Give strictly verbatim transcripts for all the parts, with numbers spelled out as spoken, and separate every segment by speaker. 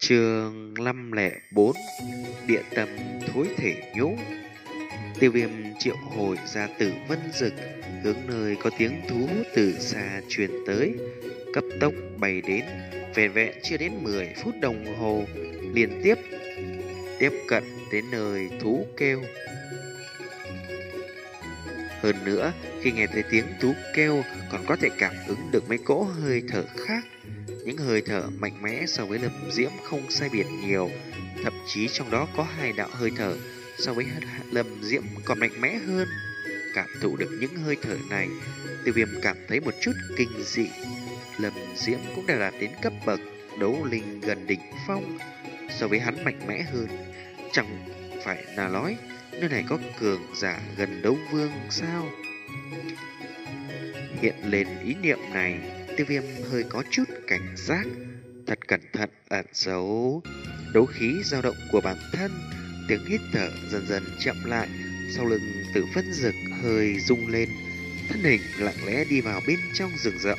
Speaker 1: Chương năm lẻ bốn. Địa tâm thối thể nhũ. Tiêu Viêm triệu hồi ra Tử Vân Dực, hướng nơi có tiếng thú từ xa truyền tới, cấp tốc bay đến. Vẹn vẹn chưa đến mười phút đồng hồ, liên tiếp tiếp cận đến nơi thú kêu. Hơn nữa, khi nghe thấy tiếng thú kêu, còn có thể cảm ứng được mấy cỗ hơi thở khác. Những hơi thở mạnh mẽ so với Lâm Diễm không sai biệt nhiều, thậm chí trong đó có hai đạo hơi thở so với Lâm Diễm còn mạnh mẽ hơn. Cảm thụ được những hơi thở này, Tiêu Viêm cảm thấy một chút kinh dị. Lâm Diễm cũng đã đạt đến cấp bậc đấu linh gần đỉnh phong, so với hắn mạnh mẽ hơn. Chẳng phải là nói nơi này có cường giả gần đấu vương sao? Hiện lên ý niệm này, Tiêu Viêm hơi có chút cảnh giác, thật cẩn thận ẩn giấu đấu khí dao động của bản thân. Tiếng hít thở dần dần chậm lại, sau lưng Tử Vân Dực hơi rung lên, thân hình lặng lẽ đi vào bên trong rừng rậm.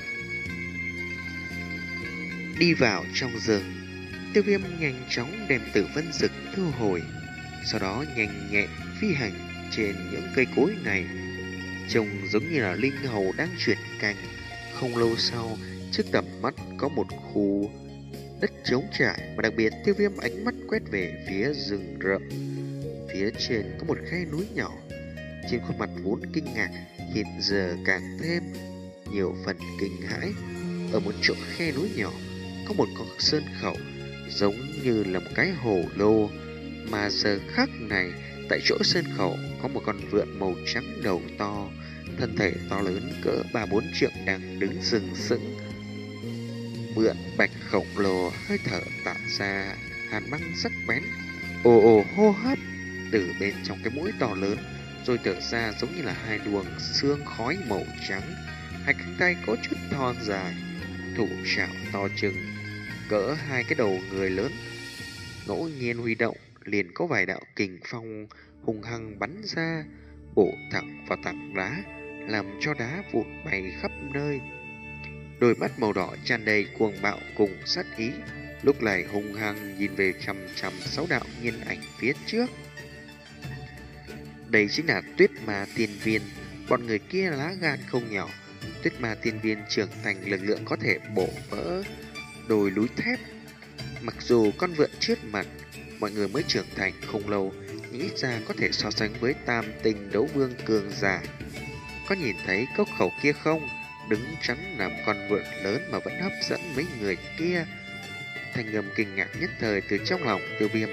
Speaker 1: Đi vào trong rừng, Tiêu Viêm nhanh chóng đem Tử Vân Dực thu hồi, sau đó nhanh nhẹn phi hành trên những cây cối này, trông giống như là linh hầu đang chuyển cành. Không lâu sau, trước tầm mắt có một khu đất trống trải, mà đặc biệt Tiêu Viêm ánh mắt quét về phía rừng rậm. Phía trên có một khe núi nhỏ, trên khuôn mặt vốn kinh ngạc hiện giờ càng thêm nhiều phần kinh hãi. Ở một chỗ khe núi nhỏ có một con sơn khẩu giống như là một cái hồ lô, mà giờ khắc này tại chỗ sơn khẩu có một con vượn màu trắng đầu to, thân thể to lớn cỡ ba bốn trượng đang đứng sừng sững. Vượn bạch khổng lồ hơi thở tạo ra hàn băng sắc bén, ồ ồ hô hấp từ bên trong cái mũi to lớn, rồi thở ra giống như là hai luồng xương khói màu trắng. Hai cánh tay có chút thon dài, thủ trảo to chừng cỡ hai cái đầu người lớn, ngẫu nhiên huy động liền có vài đạo kình phong hùng hăng bắn ra, bổ thẳng vào tảng đá, làm cho đá vụn bay khắp nơi. Đôi mắt màu đỏ tràn đầy cuồng bạo cùng sát ý, lúc này hung hăng nhìn về chằm chằm sáu đạo nhân ảnh phía trước. Đây chính là Tuyết Ma Tiên Viên. Bọn người kia lá gan không nhỏ. Tuyết Ma Tiên Viên trưởng thành lực lượng có thể bổ vỡ đồi núi thép. Mặc dù con vượn trước mặt mọi người mới trưởng thành không lâu, nhưng ít ra có thể so sánh với tam tinh đấu vương cường giả. Có nhìn thấy cốc khẩu kia không? Đứng chắn làm con vượn lớn mà vẫn hấp dẫn mấy người kia. Thanh âm kinh ngạc nhất thời từ trong lòng Tiêu Viêm.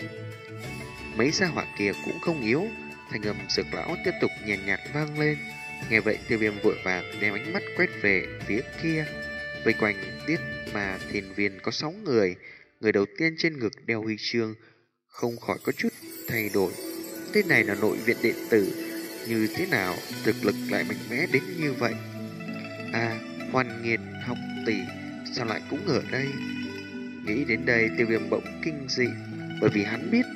Speaker 1: Mấy gia hỏa kia cũng không yếu. Thanh âm Dược lão tiếp tục nhàn nhạt, nhạt vang lên. Nghe vậy Tiêu Viêm vội vàng đem ánh mắt quét về phía kia. Vây quanh Tiết mà Thiên Viên có sáu người. Người đầu tiên trên ngực đeo huy chương không khỏi có chút thay đổi. Tên này là nội viện đệ tử, như thế nào thực lực lại mạnh mẽ đến như vậy? À, Hoàn Nghiệt học tỷ sao lại cũng ở đây? Nghĩ đến đây, Tiêu Viêm bỗng kinh dị, bởi vì hắn biết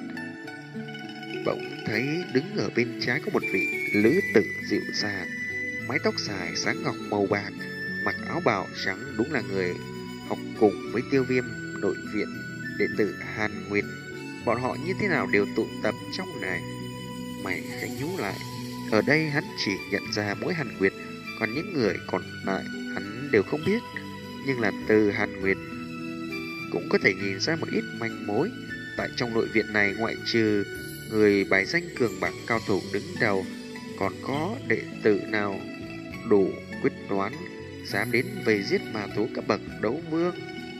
Speaker 1: bỗng thấy đứng ở bên trái có một vị lữ tử dịu dàng, mái tóc dài sáng ngọc màu bạc, mặc áo bào trắng, đúng là người học cùng với Tiêu Viêm, nội viện đệ tử Hàn Nguyệt. Bọn họ như thế nào đều tụ tập trong này? Mày khẽ nhú lại. Ở đây hắn chỉ nhận ra mỗi Hàn Nguyệt, còn những người còn lại hắn đều không biết. Nhưng là từ Hàn Nguyệt cũng có thể nhìn ra một ít manh mối. Tại trong nội viện này, ngoại trừ người bài danh cường bảng cao thủ đứng đầu, còn có đệ tử nào đủ quyết đoán dám đến vây giết ma thú cấp bậc đấu vương?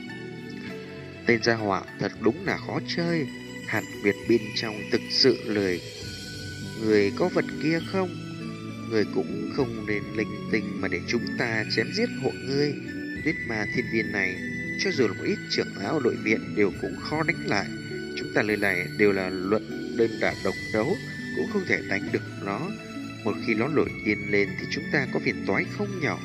Speaker 1: Tên gia hỏa thật đúng là khó chơi. Hàn Nguyệt bên trong thực sự lười. Người có vật kia không? Người cũng không nên linh tinh mà để chúng ta chém giết hộ ngươi. Tuyết Ma Thiên Viên này, cho dù là một ít trưởng lão nội viện đều cũng khó đánh lại. Chúng ta lời này đều là luận đơn đả độc đấu, cũng không thể đánh được nó. Một khi nó nổi điên lên thì chúng ta có phiền toái không nhỏ.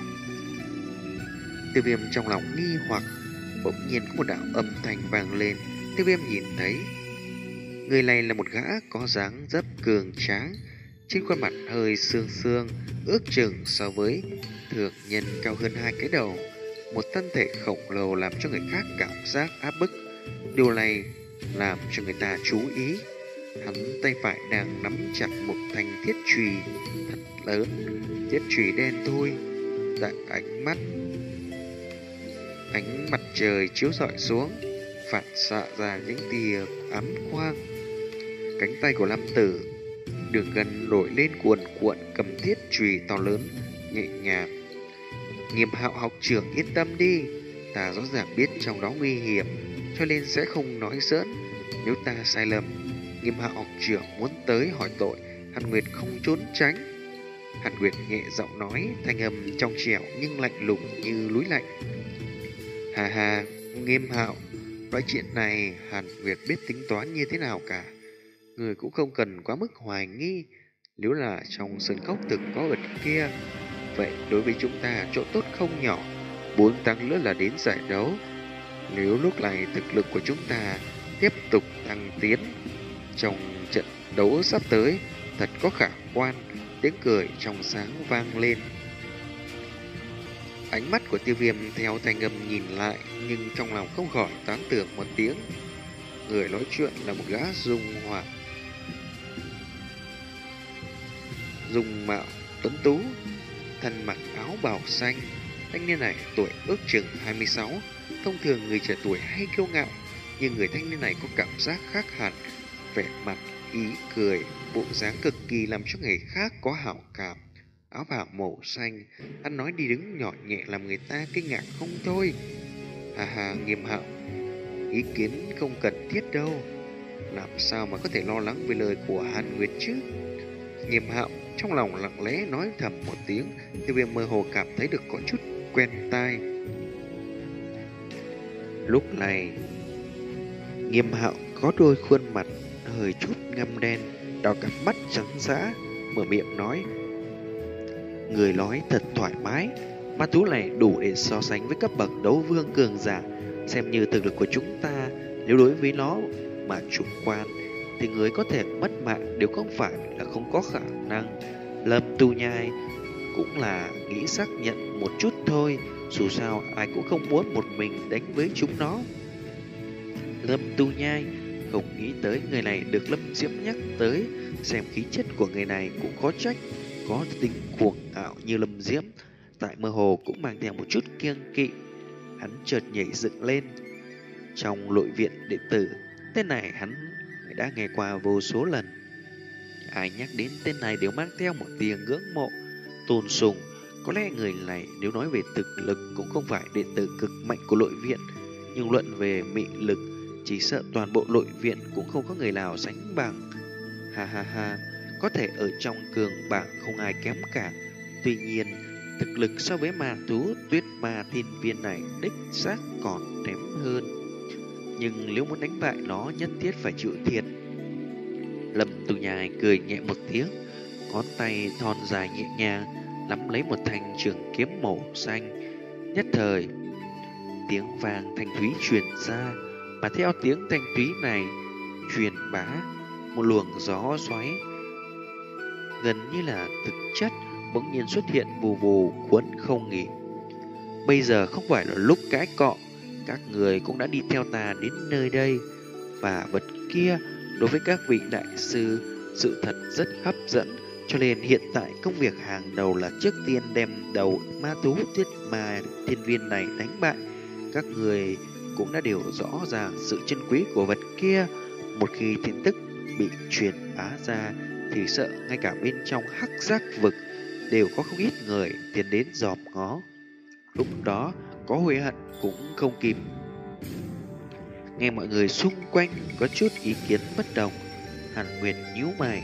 Speaker 1: Tiêu Viêm trong lòng nghi hoặc, bỗng nhiên có một đạo âm thanh vang lên. Tiêu Viêm nhìn thấy người này là một gã có dáng dấp cường tráng, trên khuôn mặt hơi xương xương, ước chừng so với thường nhân cao hơn hai cái đầu. Một thân thể khổng lồ làm cho người khác cảm giác áp bức. Điều này làm cho người ta chú ý. Hắn tay phải đang nắm chặt một thanh thiết chùy thật lớn. Thiết chùy đen thui, dạng ánh mắt ánh mặt trời chiếu rọi xuống, phản xạ ra những tia ám quang. Cánh tay của Lam Tử đường gần nổi lên cuồn cuộn, cầm thiết chùy to lớn nhẹ nhàng. Nghiêm Hạo học trưởng yên tâm đi, ta rõ ràng biết trong đó nguy hiểm, cho nên sẽ không nói giỡn. Nếu ta sai lầm, Nghiêm Hạo học trưởng muốn tới hỏi tội, Hàn Nguyệt không trốn tránh. Hàn Nguyệt nhẹ giọng nói, thanh âm trong trẻo nhưng lạnh lùng như núi lạnh. Hà hà, Nghiêm Hạo, loại chuyện này Hàn Nguyệt biết tính toán như thế nào cả. Người cũng không cần quá mức hoài nghi. Nếu là trong sân cốc từng có vật kia, vậy đối với chúng ta chỗ tốt không nhỏ. Bốn tháng nữa là đến giải đấu. Nếu lúc này thực lực của chúng ta tiếp tục tăng tiến, trong trận đấu sắp tới thật có khả quan. Tiếng cười trong sáng vang lên. Ánh mắt của Tiêu Viêm theo thanh âm nhìn lại, nhưng trong lòng không khỏi tán tưởng một tiếng. Người nói chuyện là một gã dung hoạt dung mạo tuấn tú, thân mặc áo bào xanh. Thanh niên này tuổi ước chừng hai mươi sáu. Thông thường người trẻ tuổi hay kiêu ngạo, nhưng người thanh niên này có cảm giác khác hẳn. Vẻ mặt ý cười, bộ dáng cực kỳ làm cho người khác có hảo cảm. Áo bào màu xanh, ăn nói đi đứng nhỏ nhẹ làm người ta kinh ngạc không thôi. Hà hà, Nghiêm Hạo, ý kiến không cần thiết đâu. Làm sao mà có thể lo lắng về lời của Hàn Nguyệt chứ? Nghiêm Hạo trong lòng lặng lẽ nói thầm một tiếng. Tiêu Viêm mơ hồ cảm thấy được có chút quen tai. Lúc này Nghiêm Hạo có đôi khuôn mặt hơi chút ngăm đen, đào cặp mắt trắng dã, mở miệng nói: người nói thật thoải mái, ma thú này đủ để so sánh với cấp bậc đấu vương cường giả. Xem như thực lực của chúng ta, nếu đối với nó mà chủ quan thì người có thể mất mạng đều không phải là không có khả năng. Lâm Tu Nhai cũng là nghĩ xác nhận một chút thôi, dù sao ai cũng không muốn một mình đánh với chúng nó. Lâm Tu Nhai không nghĩ tới người này được Lâm Diễm nhắc tới, xem khí chất của người này cũng khó trách, có tính cuồng ngạo như Lâm Diễm, tại mơ hồ cũng mang theo một chút kiêng kỵ. Hắn chợt nhảy dựng lên. Trong nội viện đệ tử, tên này hắn đã nghe qua vô số lần. Ai nhắc đến tên này đều mang theo một tia ngưỡng mộ, tôn sùng. Có lẽ người này nếu nói về thực lực cũng không phải đệ tử cực mạnh của nội viện, nhưng luận về mị lực, chỉ sợ toàn bộ nội viện cũng không có người nào sánh bằng. Ha ha ha, có thể ở trong cường bảng không ai kém cả. Tuy nhiên, thực lực so với ma thú Tuyết Ma Thiên Viên này đích xác còn kém hơn. Nhưng nếu muốn đánh bại nó nhất thiết phải chịu thiệt. Lâm Tu Nhai cười nhẹ một tiếng, ngón tay thon dài nhẹ nhàng nắm lấy một thanh trường kiếm màu xanh. Nhất thời, tiếng vàng thanh thúy truyền ra, mà theo tiếng thanh thúy này truyền bá, một luồng gió xoáy gần như là thực chất bỗng nhiên xuất hiện vù vù cuốn không nghỉ. Bây giờ không phải là lúc cãi cọ, các người cũng đã đi theo ta đến nơi đây, và vật kia đối với các vị đại sư sự thật rất hấp dẫn, cho nên hiện tại công việc hàng đầu là trước tiên đem đầu ma thú Tuyết Ma Thiên Viên này đánh bại. Các người cũng đã đều rõ ràng sự chân quý của vật kia. Một khi tin tức bị truyền bá ra thì sợ ngay cả bên trong hắc giác vực đều có không ít người tiến đến dòm ngó. Lúc đó có hối hận cũng không kịp. Nghe mọi người xung quanh có chút ý kiến bất đồng, Hàn Nguyệt nhíu mày,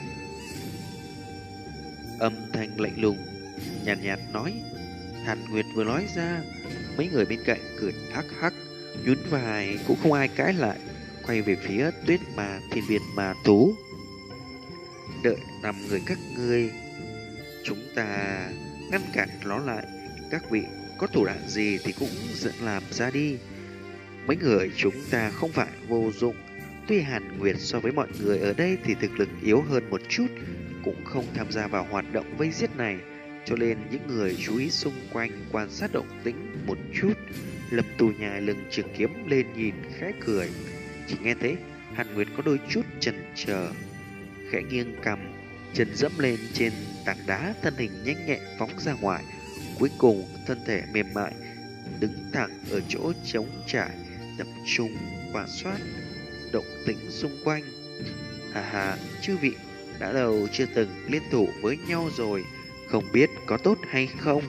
Speaker 1: âm thanh lạnh lùng nhàn nhạt, nhạt nói. Hàn Nguyệt vừa nói ra, mấy người bên cạnh cười hắc hắc, nhún vai cũng không ai cãi lại, quay về phía Tuyết Ma Thiên Viên ma thú. Đợi năm người các ngươi, chúng ta ngăn cản nó lại. Các vị có thủ đoạn gì thì cũng dẫn làm ra đi. Mấy người chúng ta không phải vô dụng. Tuy Hàn Nguyệt so với mọi người ở đây thì thực lực yếu hơn một chút, cũng không tham gia vào hoạt động vây giết này, cho nên những người chú ý xung quanh quan sát động tĩnh một chút. Lâm Tu Nhai lưng trường kiếm lên nhìn khẽ cười. chỉ nghe thấy Hàn Nguyệt có đôi chút chần chờ, khẽ nghiêng cằm, chân dẫm lên trên tảng đá, thân hình nhanh nhẹn phóng ra ngoài. Cuối cùng thân thể mềm mại đứng thẳng ở chỗ trống trải, tập trung quan sát động tĩnh xung quanh. Hà hà, chư vị đã lâu chưa từng liên thủ với nhau rồi, không biết có tốt hay không?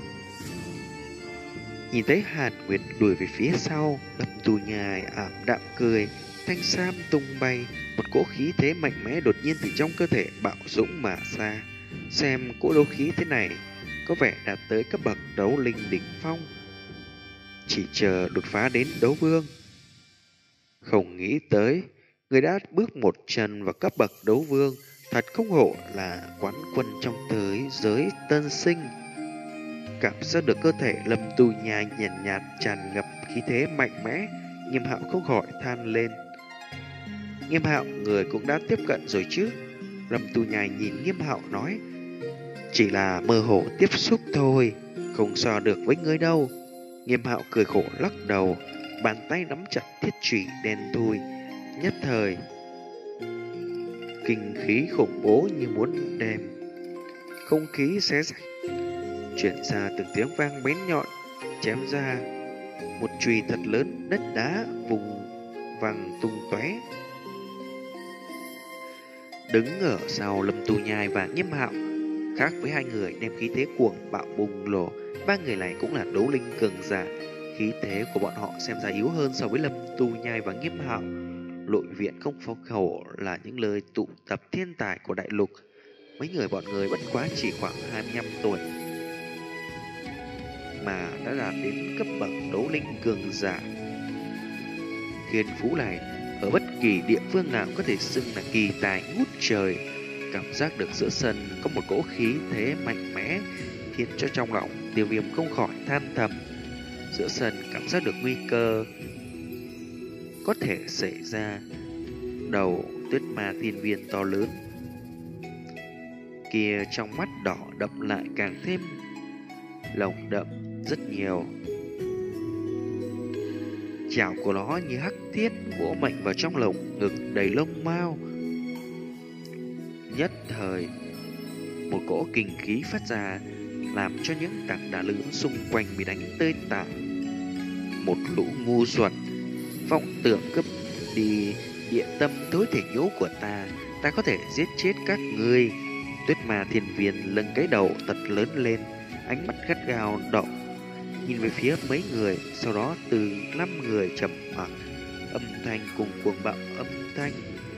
Speaker 1: Nhìn thấy Hàn Nguyệt lùi về phía sau, Lâm Tu Nhai ảm đạm cười, thanh sam tung bay, một cỗ khí thế mạnh mẽ đột nhiên từ trong cơ thể bạo dũng mà ra. Xem cỗ đấu khí thế này có vẻ đạt tới cấp bậc đấu linh đỉnh phong, chỉ chờ đột phá đến đấu vương. Không nghĩ tới, người đã bước một chân vào cấp bậc đấu vương, thật không hổ là quán quân trong thế giới tân sinh. Cảm giác được cơ thể Lâm Tu Nhai nhàn nhạt, nhạt tràn ngập khí thế mạnh mẽ, Nghiêm Hạo không khỏi than lên. Nghiêm Hạo, người cũng đã tiếp cận rồi chứ? Lâm Tu Nhai nhìn Nghiêm Hạo nói, chỉ là mơ hồ tiếp xúc thôi, không so được với ngươi đâu. Nghiêm Hạo cười khổ lắc đầu, bàn tay nắm chặt thiết chủy đen thui, nhất thời kinh khí khủng bố như muốn đem không khí xé rách, chuyển ra từng tiếng vang bén nhọn, chém ra một chùy thật lớn, đất đá vùng văng tung tóe. Đứng ở sau Lâm Tu Nhai và Nghiêm Hạo, khác với hai người đem khí thế cuồng bạo bùng nổ, ba người này cũng là đấu linh cường giả. Khí thế của bọn họ xem ra yếu hơn so với Lâm Tu Nhai và Nghiêm Hạo. Nội viện không phong khẩu là những lời tụ tập thiên tài của đại lục. Mấy người bọn người bất quá chỉ khoảng hai mươi lăm tuổi mà đã đạt đến cấp bậc đấu linh cường giả. Thiên phú này ở bất kỳ địa phương nào có thể xưng là kỳ tài ngút trời. Cảm giác được giữa sân có một cỗ khí thế mạnh mẽ, khiến cho trong lòng Tiêu Viêm không khỏi than thầm. Giữa sân cảm giác được nguy cơ có thể xảy ra. Đầu Tuyết Ma Thiên Viên to lớn kia trong mắt đỏ đậm lại càng thêm lồng đậm rất nhiều. Chảo của nó như hắc thiết vỗ mạnh vào trong lồng ngực đầy lông mao. Nhất thời một cỗ kinh khí phát ra, làm cho những tảng đá lớn xung quanh bị đánh tơi tả. Một lũ ngu xuẩn, vọng tưởng cướp đi địa tâm tối thể nhũ của ta, ta có thể giết chết các ngươi. Tuyết Ma Thiên Viên lưng cái đầu thật lớn lên, ánh mắt gắt gao động nhìn về phía mấy người, sau đó từ năm người trầm mặc, âm thanh cùng cuồng bạo âm thanh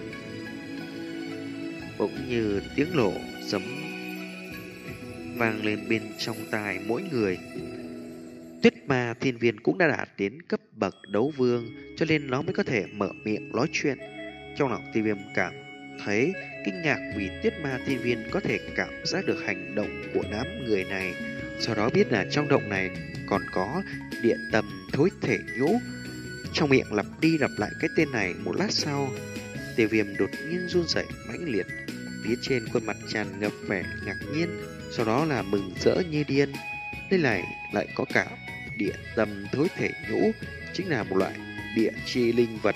Speaker 1: bỗng như tiếng nổ sấm vang lên bên trong tai mỗi người. Tuyết Ma Thiên Viên cũng đã đạt đến cấp bậc đấu vương, cho nên nó mới có thể mở miệng nói chuyện. Trong lòng Tiêu Viêm cảm thấy kinh ngạc vì Tuyết Ma Thiên Viên có thể cảm giác được hành động của đám người này, sau đó biết là trong động này còn có địa tâm thối thể nhũ. Trong miệng lặp đi lặp lại cái tên này. Một lát sau, Tiêu Viêm đột nhiên run rẩy mãnh liệt, phía trên khuôn mặt tràn ngập vẻ ngạc nhiên, sau đó là mừng rỡ như điên. Đây này lại có cả địa tâm thối thể nhũ, chính là một loại địa chi linh vật.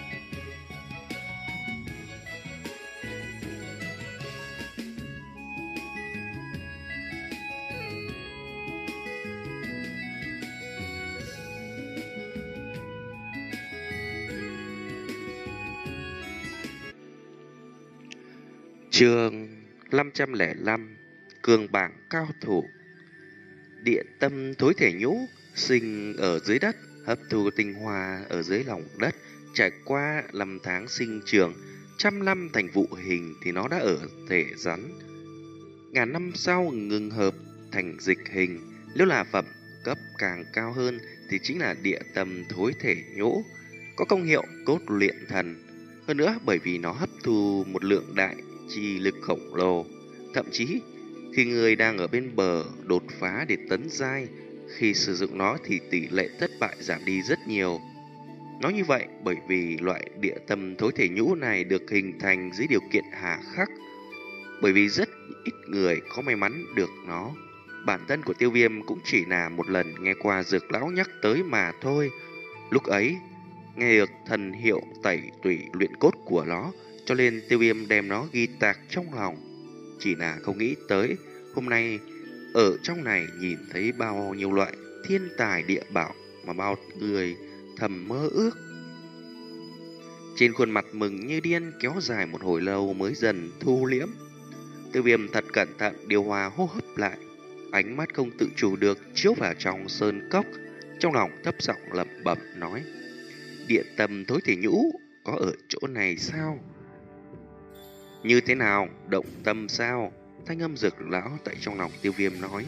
Speaker 1: Chương năm trăm lẻ năm, cường bảng cao thủ. Địa tâm thối thể nhũ sinh ở dưới đất, hấp thu tinh hoa ở dưới lòng đất, trải qua năm tháng sinh trưởng, trăm năm thành vụ hình thì nó đã ở thể rắn. Ngàn năm sau ngừng hợp thành dịch hình, nếu là phẩm cấp càng cao hơn thì chính là địa tâm thối thể nhũ, có công hiệu cốt luyện thần. Hơn nữa bởi vì nó hấp thu một lượng đại chi lực khổng lồ, thậm chí khi người đang ở bên bờ đột phá để tấn giai, khi sử dụng nó thì tỷ lệ thất bại giảm đi rất nhiều. Nói như vậy bởi vì loại địa tâm thối thể nhũ này được hình thành dưới điều kiện hà khắc, bởi vì rất ít người có may mắn được nó. Bản thân của Tiêu Viêm cũng chỉ là một lần nghe qua dược lão nhắc tới mà thôi. Lúc ấy Nghe được thần hiệu tẩy tủy luyện cốt của nó, cho nên Tiêu Viêm đem nó ghi tạc trong lòng. Chỉ là không nghĩ tới hôm nay ở trong này nhìn thấy bao nhiêu loại thiên tài địa bảo mà bao người thầm mơ ước. Trên khuôn mặt mừng như điên kéo dài một hồi lâu mới dần thu liễm. Tiêu Viêm thật cẩn thận điều hòa hô hấp lại, ánh mắt không tự chủ được chiếu vào trong sơn cốc, trong lòng thấp giọng lẩm bẩm nói: địa tâm thối thể nhũ có ở chỗ này sao? Như thế nào? Động tâm sao? Thanh âm Dược lão tại trong lòng Tiêu Viêm nói.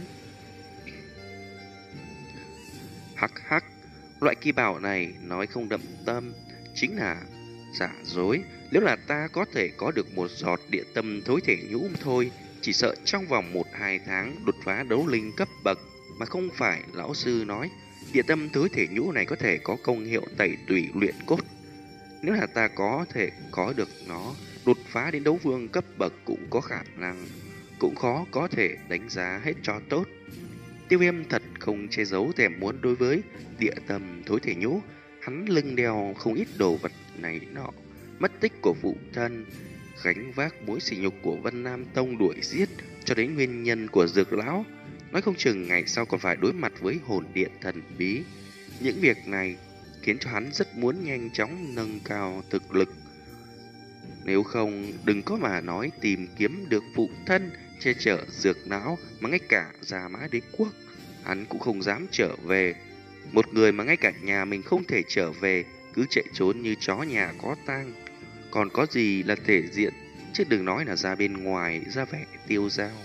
Speaker 1: Hắc hắc, loại kỳ bảo này nói không đậm tâm chính là giả dối. Nếu là ta có thể có được một giọt địa tâm thối thể nhũ thôi, chỉ sợ trong vòng một hai tháng đột phá đấu linh cấp bậc. Mà không phải lão sư nói địa tâm thối thể nhũ này có thể có công hiệu tẩy tủy luyện cốt. Nếu là ta có thể có được nó, đột phá đến đấu vương cấp bậc cũng có khả năng, cũng khó có thể đánh giá hết cho tốt. Tiêu Viêm thật không che giấu thèm muốn đối với địa tâm thối thể nhũ. Hắn lưng đeo không ít đồ vật này nọ, mất tích của phụ thân, gánh vác mối sỉ nhục của Vân Nam Tông đuổi giết, cho đến nguyên nhân của Dược lão. Nói không chừng ngày sau còn phải đối mặt với hồn điện thần bí. Những việc này khiến cho hắn rất muốn nhanh chóng nâng cao thực lực. Nếu không, đừng có mà nói tìm kiếm được phụ thân, che chở Dược lão, mà ngay cả Gia Mã Đế Quốc hắn cũng không dám trở về. Một người mà ngay cả nhà mình không thể trở về, cứ chạy trốn như chó nhà có tang, còn có gì là thể diện, chứ đừng nói là ra bên ngoài ra vẻ tiêu dao.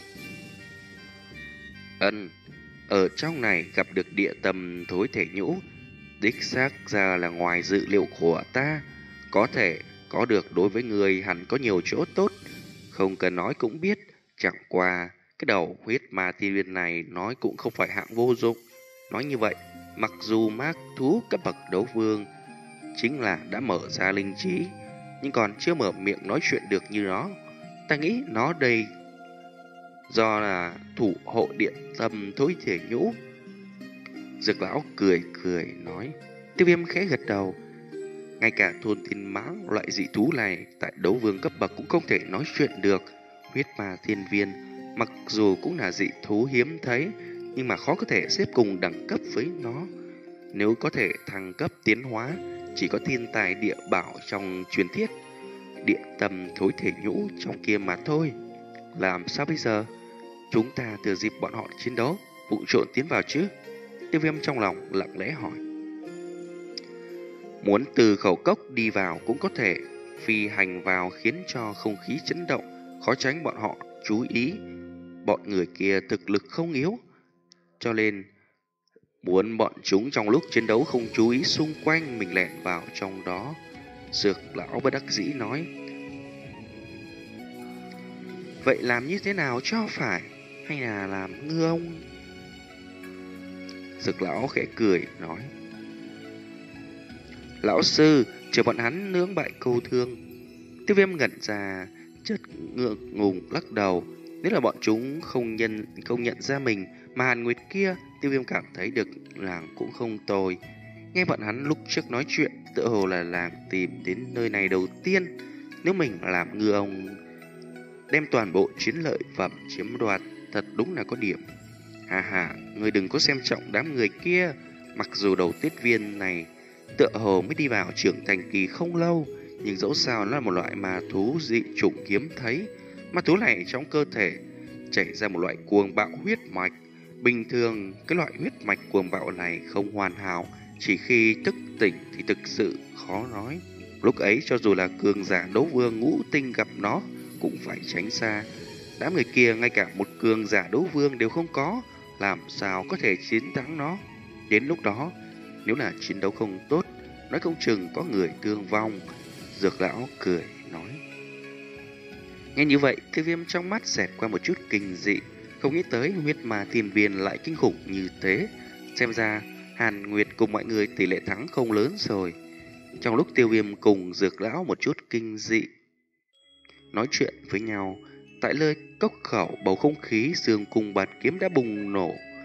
Speaker 1: Ân, ở trong này gặp được địa tâm thối thể nhũ, đích xác ra là ngoài dự liệu của ta. Có thể có được đối với người hẳn có nhiều chỗ tốt, không cần nói cũng biết. Chẳng qua cái đầu huyết ma tiên viên này nói cũng không phải hạng vô dụng. Nói như vậy, mặc dù mác thú cấp bậc đấu vương chính là đã mở ra linh trí, nhưng còn chưa mở miệng nói chuyện được như nó. Ta nghĩ nó đây do là thủ hộ điện tâm thối thể nhũ. Dược lão cười cười nói. Tiêu Viêm khẽ gật đầu. Ngay cả thôn thiên mãng loại dị thú này tại đấu vương cấp bậc cũng không thể nói chuyện được. Huyết ma thiên viên mặc dù cũng là dị thú hiếm thấy, nhưng mà khó có thể xếp cùng đẳng cấp với nó. Nếu có thể thăng cấp tiến hóa, chỉ có thiên tài địa bảo trong truyền thuyết địa tâm thối thể nhũ trong kia mà thôi. Làm sao bây giờ? Chúng ta thừa dịp bọn họ chiến đấu, vụ trộn tiến vào chứ? Tiêu Viêm trong lòng lặng lẽ hỏi. Muốn từ khẩu cốc đi vào cũng có thể, phi hành vào khiến cho không khí chấn động, khó tránh bọn họ chú ý. Bọn người kia thực lực không yếu, cho nên muốn bọn chúng trong lúc chiến đấu không chú ý xung quanh, mình lẻn vào trong đó. Dược lão bất đắc dĩ nói. Vậy làm như thế nào cho phải, hay là làm ngư ông? Dược lão khẽ cười nói. Lão sư, chờ bọn hắn nướng bại câu thương. Tiêu Viêm ngẩn ra, chợt ngượng ngùng lắc đầu. Nếu là bọn chúng không nhận không nhận ra mình, mà Hàn Nguyệt kia, Tiêu Viêm cảm thấy được làng cũng không tồi. Nghe bọn hắn lúc trước nói chuyện, tựa hồ là làng tìm đến nơi này đầu tiên. Nếu mình làm ngư ông, đem toàn bộ chiến lợi phẩm chiếm đoạt, thật đúng là có điểm. Hà hà, người đừng có xem trọng đám người kia. Mặc dù đầu tiết viên này tựa hồ mới đi vào trưởng thành kỳ không lâu, nhưng dẫu sao nó là một loại ma thú dị chủng hiếm thấy. Ma thú này trong cơ thể chảy ra một loại cuồng bạo huyết mạch. Bình thường cái loại huyết mạch cuồng bạo này không hoàn hảo, chỉ khi thức tỉnh thì thực sự khó nói. Lúc ấy cho dù là cường giả đấu vương ngũ tinh gặp nó cũng phải tránh xa. Đám người kia ngay cả một cường giả đấu vương đều không có, làm sao có thể chiến thắng nó. Đến lúc đó, nếu là chiến đấu không tốt, nói không chừng có người thương vong. Dược lão cười nói. Nghe như vậy, Tiêu Viêm trong mắt xẹt qua một chút kinh dị, không nghĩ tới huyết ma thiên viên lại kinh khủng như thế. Xem ra Hàn Nguyệt cùng mọi người tỷ lệ thắng không lớn rồi. Trong lúc Tiêu Viêm cùng Dược lão một chút kinh dị nói chuyện với nhau, tại nơi cốc khẩu bầu không khí xương cùng bạt kiếm đã bùng nổ.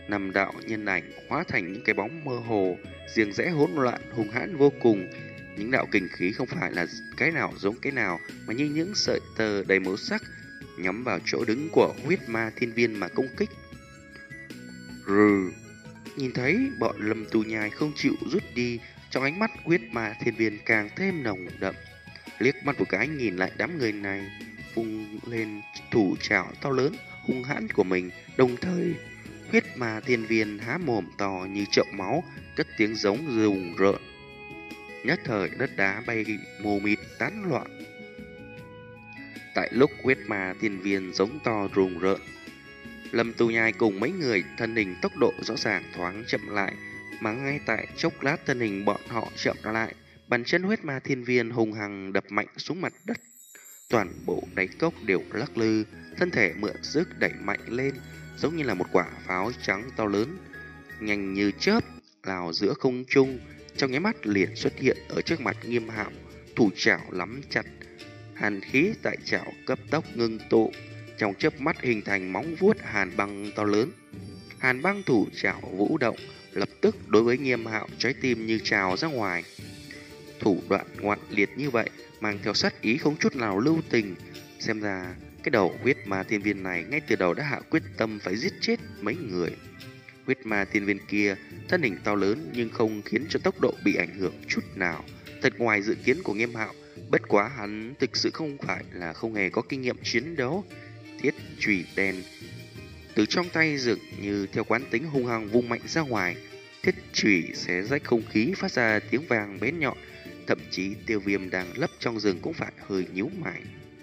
Speaker 1: Năm đạo nhân ảnh hóa thành những cái bóng mơ hồ, riêng rẽ hỗn loạn, hung hãn vô cùng. Những đạo kình khí không phải là cái nào giống cái nào, mà như những sợi tơ đầy màu sắc, nhắm vào chỗ đứng của huyết ma thiên viên mà công kích. Rừ, nhìn thấy bọn Lâm Tu Nhai không chịu rút đi, trong ánh mắt huyết ma thiên viên càng thêm nồng đậm. Liếc mắt một cái nhìn lại đám người này, vung lên thủ trảo to lớn, hung hãn của mình, đồng thời huyết ma thiên viên há mồm to như chậu máu, cất tiếng giống rùng rợn. Nhất thời đất đá bay mù mịt tán loạn. Tại lúc huyết ma thiên viên giống to rùng rợn, Lâm Tu Nhai cùng mấy người thân hình tốc độ rõ ràng thoáng chậm lại, mà ngay tại chốc lát thân hình bọn họ chậm lại, bàn chân huyết ma thiên viên hùng hằng đập mạnh xuống mặt đất. Toàn bộ đáy cốc đều lắc lư, thân thể mượn sức đẩy mạnh lên, giống như là một quả pháo trắng to lớn, nhanh như chớp lao giữa không trung, trong nháy mắt liền xuất hiện ở trước mặt Nghiêm Hạo, thủ chảo nắm chặt, hàn khí tại chảo cấp tốc ngưng tụ, trong chớp mắt hình thành móng vuốt hàn băng to lớn. Hàn băng thủ chảo vũ động, lập tức đối với Nghiêm Hạo trái tim như trào ra ngoài. Thủ đoạn ngoạn liệt như vậy, mang theo sát ý không chút nào lưu tình, xem ra cái đầu huyết ma thiên viên này ngay từ đầu đã hạ quyết tâm phải giết chết mấy người. Huyết ma thiên viên kia thân hình to lớn nhưng không khiến cho tốc độ bị ảnh hưởng chút nào, thật ngoài dự kiến của Nghiêm Hạo. Bất quá hắn thực sự không phải là không hề có kinh nghiệm chiến đấu. Thiết chùy đen từ trong tay dường như theo quán tính hung hăng vung mạnh ra ngoài, thiết chùy xé rách không khí phát ra tiếng vàng bén nhọn, thậm chí Tiêu Viêm đang lấp trong rừng cũng phải hơi nhíu mày.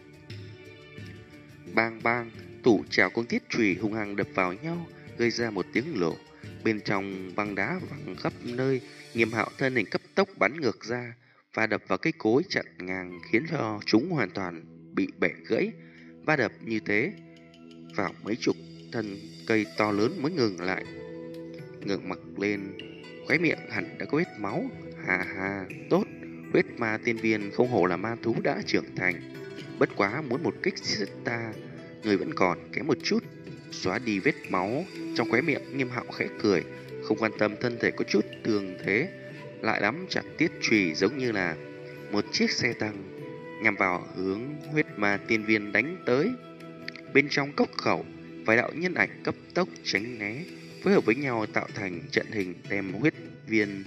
Speaker 1: Bang bang, tủ chảo cùng thiết chùy hung hăng đập vào nhau, gây ra một tiếng nổ. Bên trong băng đá văng khắp nơi, Nghiêm Hạo thân hình cấp tốc bắn ngược ra và đập vào cây cối chặn ngang, khiến cho chúng hoàn toàn bị bẻ gãy. Va đập như thế vào mấy chục thân cây to lớn mới ngừng lại. Ngượng mặt lên, khóe miệng hẳn đã có vết máu. Hà hà, tốt, huyết ma tiên viên không hổ là ma thú đã trưởng thành. Bất quá muốn một kích giết ta, người vẫn còn kém một chút. Xóa đi vết máu trong khóe miệng, Nghiêm Hạo khẽ cười, không quan tâm thân thể có chút tường thế, lại nắm chặt tiết chùy giống như là một chiếc xe tăng, nhằm vào hướng huyết ma tiên viên đánh tới. Bên trong cốc khẩu, vài đạo nhân ảnh cấp tốc tránh né, phối hợp với nhau tạo thành trận hình đem huyết viên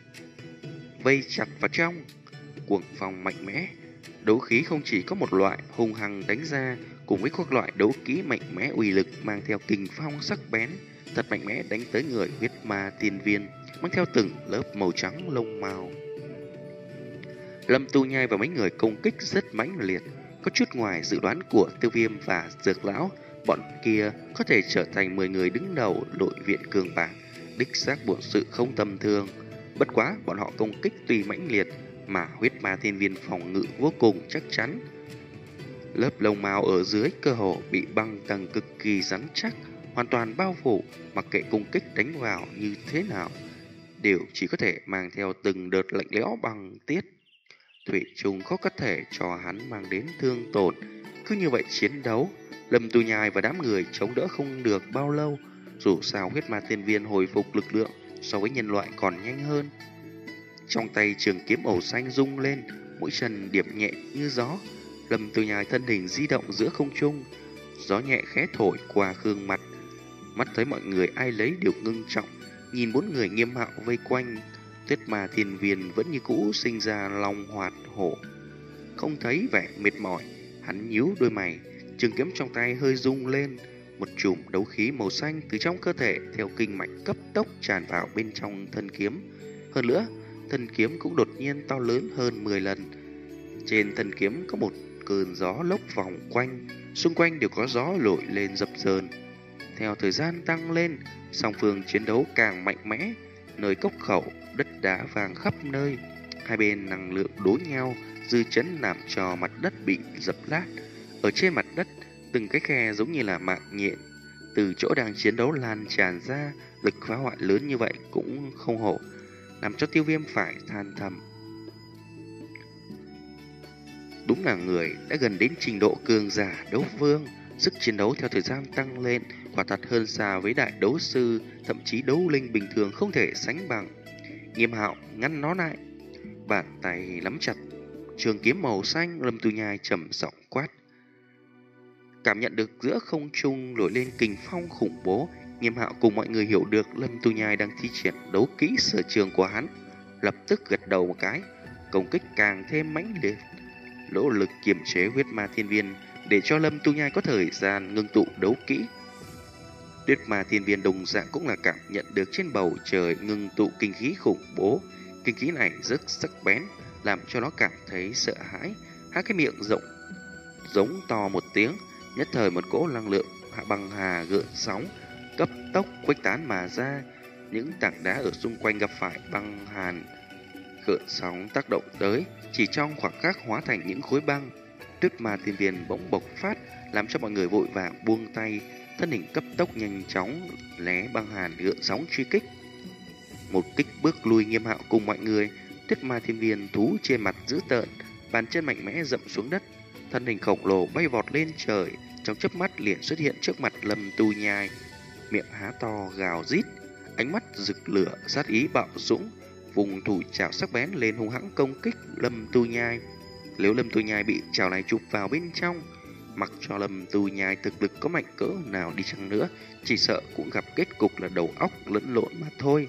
Speaker 1: vây chặt vào trong. Cuồng phong mạnh mẽ, đấu khí không chỉ có một loại hung hăng đánh ra, cùng với các loại đấu khí mạnh mẽ uy lực mang theo kình phong sắc bén, thật mạnh mẽ đánh tới người huyết ma tiên viên, mang theo từng lớp màu trắng lông màu. Lâm Tu Nhai và mấy người công kích rất mãnh liệt, có chút ngoài dự đoán của Tiêu Viêm và Dược Lão. Bọn kia có thể trở thành mười người đứng đầu đội viện cường bảng, đích xác bổn sự không tầm thường. Bất quá bọn họ công kích tuy mãnh liệt mà huyết ma thiên viên phòng ngự vô cùng chắc chắn. Lớp lông mao ở dưới cơ hồ bị băng tầng cực kỳ rắn chắc, hoàn toàn bao phủ, mặc kệ công kích đánh vào như thế nào, đều chỉ có thể mang theo từng đợt lạnh lẽo băng tiết. Thủy trùng khó có thể cho hắn mang đến thương tổn. Cứ như vậy chiến đấu, Lâm Tu Nhai và đám người chống đỡ không được bao lâu. Dù sao huyết ma tiên viên hồi phục lực lượng so với nhân loại còn nhanh hơn. Trong tay trường kiếm màu xanh rung lên, mũi chân điểm nhẹ như gió. Lâm Tu Nhai thân hình di động giữa không trung, gió nhẹ khẽ thổi qua gương mặt. Mắt thấy mọi người ai lấy đều ngưng trọng, nhìn bốn người Nghiêm Hạo vây quanh. Tuyết ma thiên viên vẫn như cũ sinh ra long hoạt hổ. Không thấy vẻ mệt mỏi, hắn nhíu đôi mày, trường kiếm trong tay hơi rung lên. Một chùm đấu khí màu xanh từ trong cơ thể theo kinh mạch cấp tốc tràn vào bên trong thân kiếm. Hơn nữa, thân kiếm cũng đột nhiên to lớn hơn mười lần. Trên thân kiếm có một cơn gió lốc vòng quanh, xung quanh đều có gió nổi lên dập dờn. Theo thời gian tăng lên, song phương chiến đấu càng mạnh mẽ. Nơi cốc khẩu, đất đá vàng khắp nơi, hai bên năng lượng đối nhau, dư chấn làm cho mặt đất bị dập lát. Ở trên mặt đất, từng cái khe giống như là mạng nhện, từ chỗ đang chiến đấu lan tràn ra, lực phá hoại lớn như vậy cũng không hổ, làm cho Tiêu Viêm phải than thầm. Đúng là người đã gần đến trình độ cường giả đấu vương. Sức chiến đấu theo thời gian tăng lên, quả thật hơn xa với đại đấu sư, thậm chí đấu linh bình thường không thể sánh bằng. Nghiêm Hạo ngăn nó lại, bàn tay nắm chặt trường kiếm màu xanh. Lâm Tu Nhai trầm giọng quát. Cảm nhận được giữa không trung nổi lên kình phong khủng bố, Nghiêm Hạo cùng mọi người hiểu được Lâm Tu Nhai đang thi triển đấu kỹ sở trường của hắn, lập tức gật đầu một cái, công kích càng thêm mãnh liệt, nỗ lực kiềm chế huyết ma thiên viên để cho Lâm Tu Nhai có thời gian ngưng tụ đấu kỹ. Huyết ma thiên viên đồng dạng cũng là cảm nhận được trên bầu trời ngưng tụ kinh khí khủng bố. Kinh khí này rất sắc bén, làm cho nó cảm thấy sợ hãi, hai cái miệng rộng giống to một tiếng. Nhất thời một cỗ năng lượng hạ băng hà gợn sóng cấp tốc khuếch tán mà ra. Những tảng đá ở xung quanh gặp phải băng hàn gợn sóng tác động tới, chỉ trong khoảng khắc hóa thành những khối băng. Tuyết ma thiên viên bỗng bộc phát, làm cho mọi người vội vàng buông tay, thân hình cấp tốc nhanh chóng né băng hàn gợn sóng truy kích. Một kích bước lui Nghiêm Hạo cùng mọi người. Tuyết ma thiên viên thú trên mặt dữ tợn, bàn chân mạnh mẽ dậm xuống đất, thân hình khổng lồ bay vọt lên trời, trong chớp mắt liền xuất hiện trước mặt Lâm Tu Nhai, miệng há to gào rít, ánh mắt rực lửa sát ý bạo dũng, vùng thủ chảo sắc bén lên hung hãng công kích Lâm Tu Nhai. Nếu Lâm Tu Nhai bị chảo này chụp vào bên trong, mặc cho Lâm Tu Nhai thực lực có mạnh cỡ nào đi chăng nữa, chỉ sợ cũng gặp kết cục là đầu óc lẫn lộn mà thôi.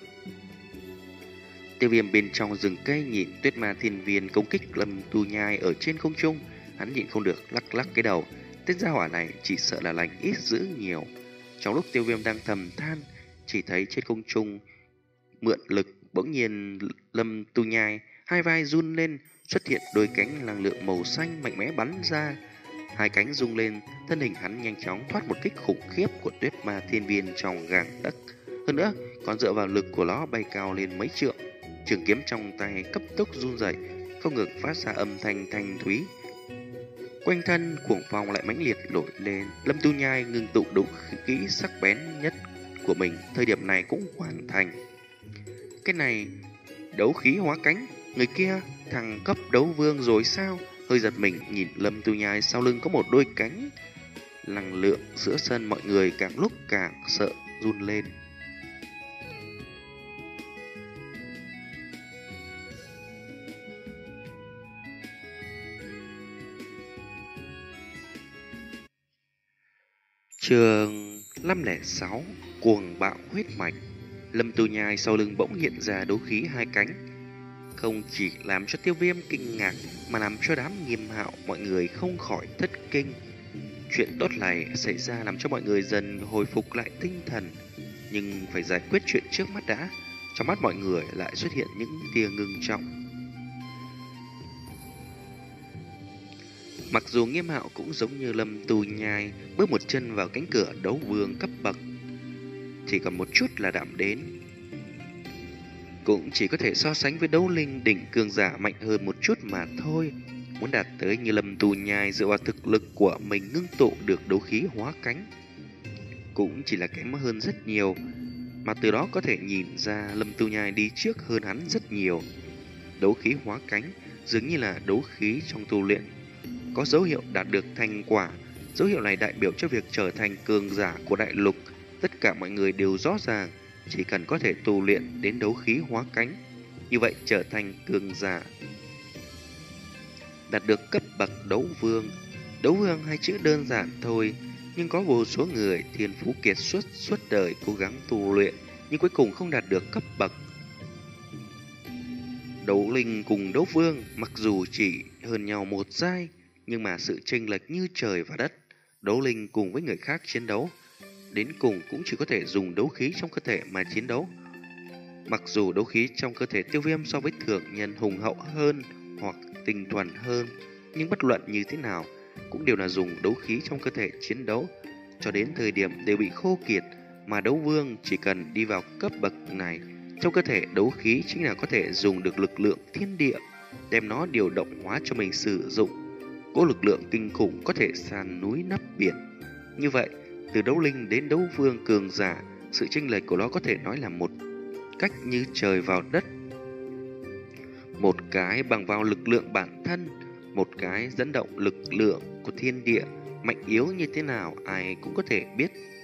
Speaker 1: Tiêu Viêm bên trong rừng cây nhìn Tuyết ma thiên viên công kích Lâm Tu Nhai ở trên không trung, hắn nhịn không được lắc lắc cái đầu. Tên gia hỏa này chỉ sợ là lành ít dữ nhiều. Trong lúc Tiêu Viêm đang thầm than, chỉ thấy trên không trung mượn lực, bỗng nhiên Lâm Tu Nhai hai vai run lên, xuất hiện đôi cánh năng lượng màu xanh mạnh mẽ bắn ra. Hai cánh rung lên, thân hình hắn nhanh chóng thoát một kích khủng khiếp của Tuyết ma thiên viên trong gang tấc. Hơn nữa, còn dựa vào lực của nó bay cao lên mấy trượng. Trường kiếm trong tay cấp tốc run rẩy, không ngừng phát ra âm thanh thanh thúy. Quanh thân cuồng phong lại mãnh liệt nổi lên. Lâm Tu Nhai ngưng tụ đấu kỹ sắc bén nhất của mình thời điểm này cũng hoàn thành. Cái này đấu khí hóa cánh, người kia thằng cấp đấu vương rồi sao? Hơi giật mình nhìn Lâm Tu Nhai sau lưng có một đôi cánh. Năng lượng giữa sân mọi người càng lúc càng sợ run lên. Chương năm không sáu Cuồng bạo huyết mạch. Lâm Tu Nhai sau lưng bỗng hiện ra đấu khí hai cánh, không chỉ làm cho Tiêu Viêm kinh ngạc mà làm cho đám Nghiêm Hạo mọi người không khỏi thất kinh. Chuyện tốt này xảy ra làm cho mọi người dần hồi phục lại tinh thần, nhưng phải giải quyết chuyện trước mắt đã. Trong mắt mọi người lại xuất hiện những tia ngưng trọng. Mặc dù Nghiêm Hạo cũng giống như Lâm Tu Nhai, bước một chân vào cánh cửa đấu vương cấp bậc, chỉ còn một chút là đạm đến, cũng chỉ có thể so sánh với đấu linh đỉnh cường giả mạnh hơn một chút mà thôi. Muốn đạt tới như Lâm Tu Nhai dựa vào thực lực của mình ngưng tụ được đấu khí hóa cánh, cũng chỉ là kém hơn rất nhiều, mà từ đó có thể nhìn ra Lâm Tu Nhai đi trước hơn hắn rất nhiều. Đấu khí hóa cánh dường như là đấu khí trong tu luyện có dấu hiệu đạt được thành quả. Dấu hiệu này đại biểu cho việc trở thành cường giả của đại lục. Tất cả mọi người đều rõ ràng, chỉ cần có thể tu luyện đến đấu khí hóa cánh, như vậy trở thành cường giả, đạt được cấp bậc đấu vương. Đấu vương hai chữ đơn giản thôi, nhưng có vô số người thiên phú kiệt xuất suốt đời cố gắng tu luyện, nhưng cuối cùng không đạt được cấp bậc. Đấu linh cùng đấu vương mặc dù chỉ hơn nhau một giai, nhưng mà sự chênh lệch như trời và đất. Đấu linh cùng với người khác chiến đấu, đến cùng cũng chỉ có thể dùng đấu khí trong cơ thể mà chiến đấu. Mặc dù đấu khí trong cơ thể Tiêu Viêm so với thường nhân hùng hậu hơn hoặc tinh thuần hơn, nhưng bất luận như thế nào cũng đều là dùng đấu khí trong cơ thể chiến đấu, cho đến thời điểm đều bị khô kiệt. Mà đấu vương chỉ cần đi vào cấp bậc này, trong cơ thể đấu khí chính là có thể dùng được lực lượng thiên địa, đem nó điều động hóa cho mình sử dụng. Có lực lượng kinh khủng có thể san núi nắp biển. Như vậy, từ đấu linh đến đấu vương cường giả, sự chênh lệch của nó có thể nói là một cách như trời vào đất. Một cái bằng vào lực lượng bản thân, một cái dẫn động lực lượng của thiên địa. Mạnh yếu như thế nào ai cũng có thể biết.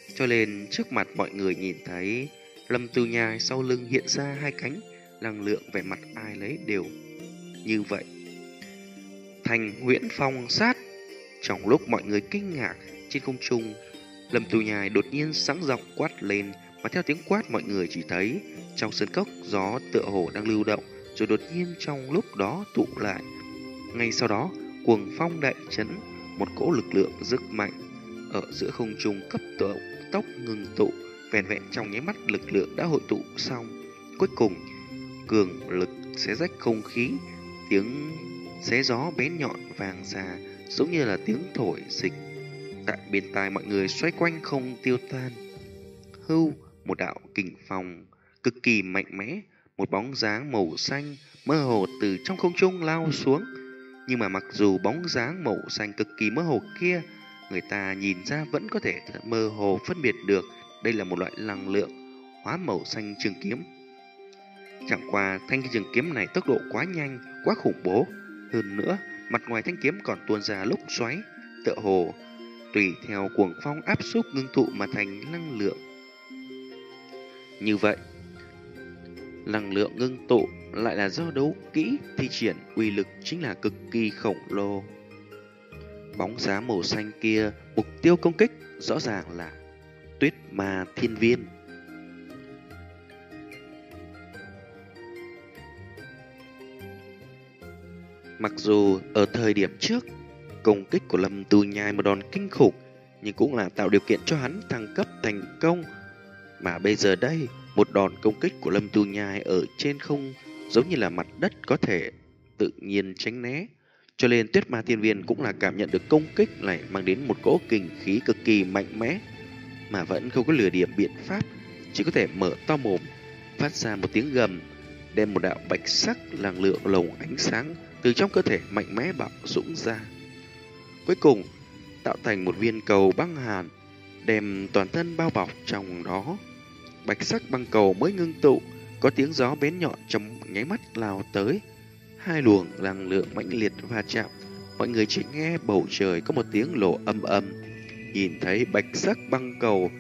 Speaker 1: Cho nên trước mặt mọi người nhìn thấy Lâm Tư Nhai sau lưng hiện ra hai cánh, năng lượng vẻ mặt ai lấy đều như vậy. Thành Huyễn Phong sát. Trong lúc mọi người kinh ngạc, trên không trung, Lâm Tu Nhai đột nhiên sáng giọng quát lên, mà theo tiếng quát mọi người chỉ thấy trong sơn cốc gió tựa hồ đang lưu động, rồi đột nhiên trong lúc đó tụ lại. Ngay sau đó, cuồng phong đại chấn, một cỗ lực lượng rất mạnh ở giữa không trung cấp tốc tốc ngừng tụ, vẹn vẹn trong nháy mắt lực lượng đã hội tụ xong. Cuối cùng, cường lực xé rách không khí, tiếng xé gió bén nhọn vàng già giống như là tiếng thổi dịch tại bên tai mọi người xoay quanh không tiêu tan. Hưu, một đạo kình phong cực kỳ mạnh mẽ, một bóng dáng màu xanh mơ hồ từ trong không trung lao xuống. Nhưng mà mặc dù bóng dáng màu xanh cực kỳ mơ hồ kia, người ta nhìn ra vẫn có thể mơ hồ phân biệt được đây là một loại năng lượng hóa màu xanh trường kiếm. Chẳng qua thanh trường kiếm này tốc độ quá nhanh, quá khủng bố. Hơn nữa, mặt ngoài thanh kiếm còn tuôn ra lúc xoáy, tựa hồ tùy theo cuồng phong áp xúc ngưng tụ mà thành năng lượng. Như vậy, năng lượng ngưng tụ lại là do đấu kỹ thi triển, uy lực chính là cực kỳ khổng lồ. Bóng dáng màu xanh kia, mục tiêu công kích rõ ràng là Tuyết Ma Thiên Viên. Mặc dù ở thời điểm trước, công kích của Lâm Tu Nhai một đòn kinh khủng, nhưng cũng là tạo điều kiện cho hắn thăng cấp thành công. Mà bây giờ đây, một đòn công kích của Lâm Tu Nhai ở trên không giống như là mặt đất có thể tự nhiên tránh né. Cho nên Tuyết Ma Thiên Viên cũng là cảm nhận được công kích này mang đến một cỗ kình khí cực kỳ mạnh mẽ, mà vẫn không có lừa điểm biện pháp, chỉ có thể mở to mồm, phát ra một tiếng gầm, đem một đạo bạch sắc năng lượng lồng ánh sáng từ trong cơ thể mạnh mẽ bạo dũng ra. Cuối cùng, tạo thành một viên cầu băng hàn, đem toàn thân bao bọc trong đó. Bạch sắc băng cầu mới ngưng tụ, có tiếng gió bén nhọn trong nháy mắt lao tới. Hai luồng năng lượng mãnh liệt va chạm, mọi người chỉ nghe bầu trời có một tiếng lộ âm âm. Nhìn thấy bạch sắc băng cầu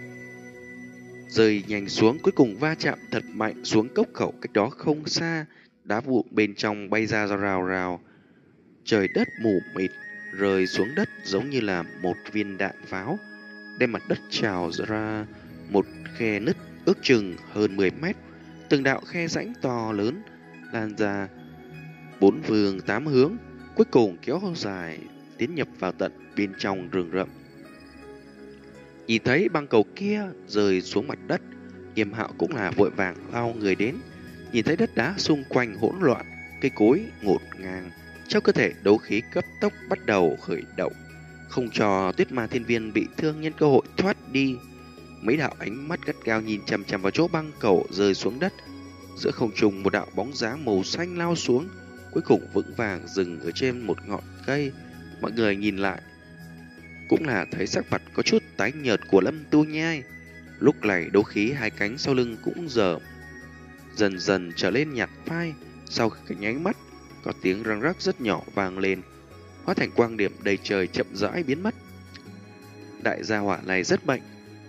Speaker 1: rơi nhanh xuống, cuối cùng va chạm thật mạnh xuống cốc khẩu cách đó không xa. Đá vụn bên trong bay ra rào rào, trời đất mù mịt, rơi xuống đất giống như là một viên đạn pháo, đem mặt đất trào ra một khe nứt ước chừng hơn mười mét. Từng đạo khe rãnh to lớn lan ra bốn phương tám hướng, cuối cùng kéo dài tiến nhập vào tận bên trong rừng rậm. Nhìn thấy băng cầu kia rơi xuống mặt đất, Nghiêm Hạo cũng là vội vàng lao người đến. Nhìn thấy đất đá xung quanh hỗn loạn, cây cối ngổn ngang, trong cơ thể đấu khí cấp tốc bắt đầu khởi động, không cho Tuyết Ma Thiên Viên bị thương nhân cơ hội thoát đi. Mấy đạo ánh mắt gắt gao nhìn chằm chằm vào chỗ băng cầu rơi xuống đất. Giữa không trung, một đạo bóng dáng màu xanh lao xuống, cuối cùng vững vàng dừng ở trên một ngọn cây. Mọi người nhìn lại, cũng là thấy sắc mặt có chút tái nhợt của Lâm Tu Nhai. Lúc này đấu khí hai cánh sau lưng cũng giờ dần dần trở lên nhạt phai. Sau cái nháy mắt, có tiếng răng rắc rất nhỏ vang lên, hóa thành quang điểm đầy trời chậm rãi biến mất. Đại gia hỏa này rất mạnh,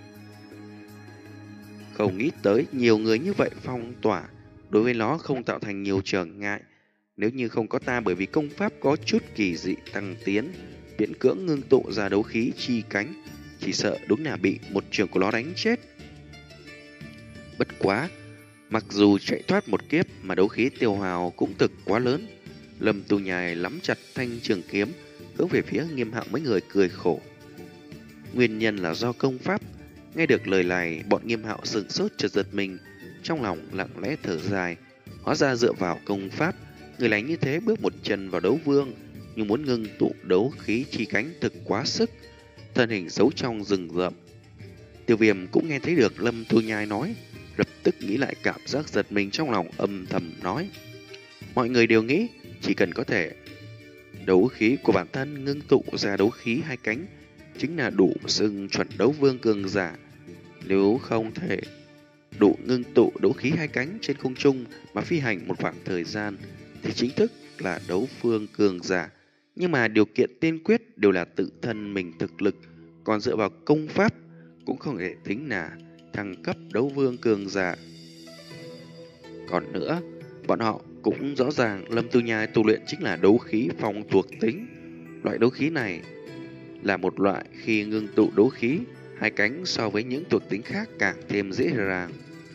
Speaker 1: không nghĩ tới nhiều người như vậy phong tỏa đối với nó không tạo thành nhiều trở ngại. Nếu như không có ta, bởi vì công pháp có chút kỳ dị tăng tiến, miễn cưỡng ngưng tụ ra đấu khí chi cánh, chỉ sợ đúng là bị một trường của nó đánh chết. Bất quá, mặc dù chạy thoát một kiếp mà đấu khí tiêu hào cũng thực quá lớn. Lâm Tu Nhai nắm chặt thanh trường kiếm, hướng về phía Nghiêm Hạo mấy người cười khổ. Nguyên nhân là do công pháp. Nghe được lời này, bọn Nghiêm Hạo sửng sốt chợt giật mình, trong lòng lặng lẽ thở dài. Hóa ra dựa vào công pháp, người lành như thế bước một chân vào đấu vương, nhưng muốn ngưng tụ đấu khí chi cánh thực quá sức. Thân hình giấu trong rừng rậm, Tiêu Viêm cũng nghe thấy được Lâm Tu Nhai nói, lập tức nghĩ lại cảm giác giật mình trong lòng, âm thầm nói: mọi người đều nghĩ chỉ cần có thể đấu khí của bản thân ngưng tụ ra đấu khí hai cánh chính là đủ xưng chuẩn đấu vương cường giả. Nếu không thể đủ ngưng tụ đấu khí hai cánh trên không trung mà phi hành một khoảng thời gian thì chính thức là đấu vương cường giả. Nhưng mà điều kiện tiên quyết đều là tự thân mình thực lực, còn dựa vào công pháp cũng không thể tính là thăng cấp đấu vương cường giả. Còn nữa, bọn họ cũng rõ ràng Lâm Tu Nhai tu luyện chính là đấu khí phong thuộc tính. Loại đấu khí này là một loại khi ngưng tụ đấu khí, hai cánh so với những thuộc tính khác càng thêm dễ dàng.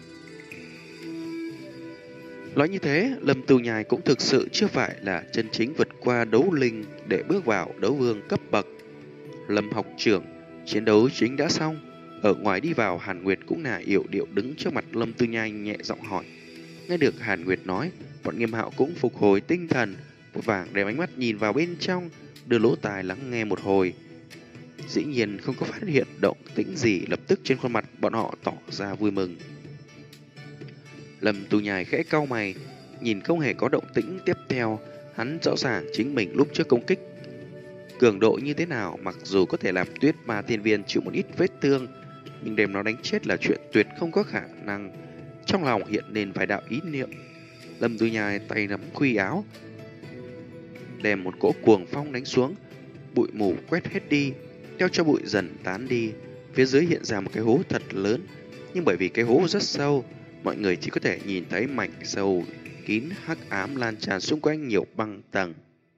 Speaker 1: Nói như thế, Lâm Tu Nhai cũng thực sự chưa phải là chân chính vượt qua đấu linh để bước vào đấu vương cấp bậc. Lâm học trưởng, chiến đấu chính đã xong. Ở ngoài đi vào, Hàn Nguyệt cũng là yểu điệu đứng trước mặt Lâm Tu Nhai nhẹ giọng hỏi. Nghe được Hàn Nguyệt nói, bọn Nghiêm Hạo cũng phục hồi tinh thần, vội vàng đem ánh mắt nhìn vào bên trong, đưa lỗ tai lắng nghe một hồi. Dĩ nhiên không có phát hiện động tĩnh gì, lập tức trên khuôn mặt bọn họ tỏ ra vui mừng. Lâm Tu Nhai khẽ cau mày, nhìn không hề có động tĩnh tiếp theo, hắn rõ ràng chính mình lúc trước công kích cường độ như thế nào, mặc dù có thể làm Tuyết Ma Tiên Viên chịu một ít vết thương, nhưng đem nó đánh chết là chuyện tuyệt không có khả năng. Trong lòng hiện lên vài đạo ý niệm. Lâm Tu Nhai tay nắm khuy áo, đem một cỗ cuồng phong đánh xuống, bụi mù quét hết đi, theo cho bụi dần tán đi. Phía dưới hiện ra một cái hố thật lớn, nhưng bởi vì cái hố rất sâu, mọi người chỉ có thể nhìn thấy mảnh sâu kín hắc ám lan tràn xung quanh nhiều băng tầng.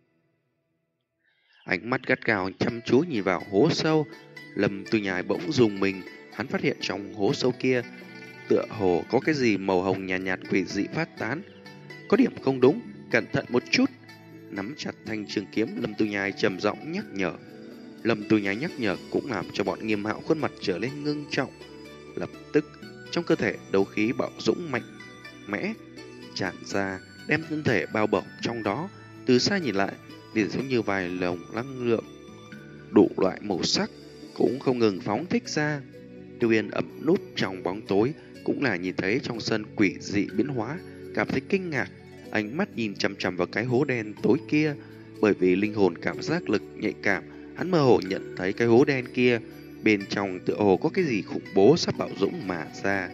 Speaker 1: Ánh mắt gắt gao chăm chú nhìn vào hố sâu, Lâm Tu Nhai bỗng rùng mình, hắn phát hiện trong hố sâu kia tựa hồ có cái gì màu hồng nhạt, nhạt quỷ dị phát tán. Có điểm không đúng, cẩn thận một chút. Nắm chặt thanh trường kiếm, Lâm Tu Nhai trầm giọng nhắc nhở. Lâm Tu Nhai nhắc nhở cũng làm cho bọn Nghiêm Hạo khuôn mặt trở lên ngưng trọng. Lập tức trong cơ thể đấu khí bạo dũng mạnh mẽ tràn ra, đem thân thể bao bọc trong đó. Từ xa nhìn lại liền giống như vài lồng năng lượng đủ loại màu sắc cũng không ngừng phóng thích ra. Tiêu Yên ẩn núp trong bóng tối cũng là nhìn thấy trong sân quỷ dị biến hóa, cảm thấy kinh ngạc, ánh mắt nhìn chằm chằm vào cái hố đen tối kia. Bởi vì linh hồn cảm giác lực nhạy cảm, hắn mơ hồ nhận thấy cái hố đen kia bên trong tựa hồ có cái gì khủng bố sắp bạo dũng mà ra.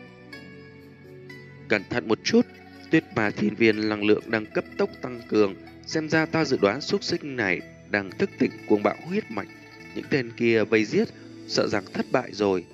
Speaker 1: Cẩn thận một chút, Tuyết Ma Thiên Viên năng lượng đang cấp tốc tăng cường, xem ra ta dự đoán xúc sinh này đang thức tỉnh cuồng bạo huyết mạch. Những tên kia vây giết, sợ rằng thất bại rồi.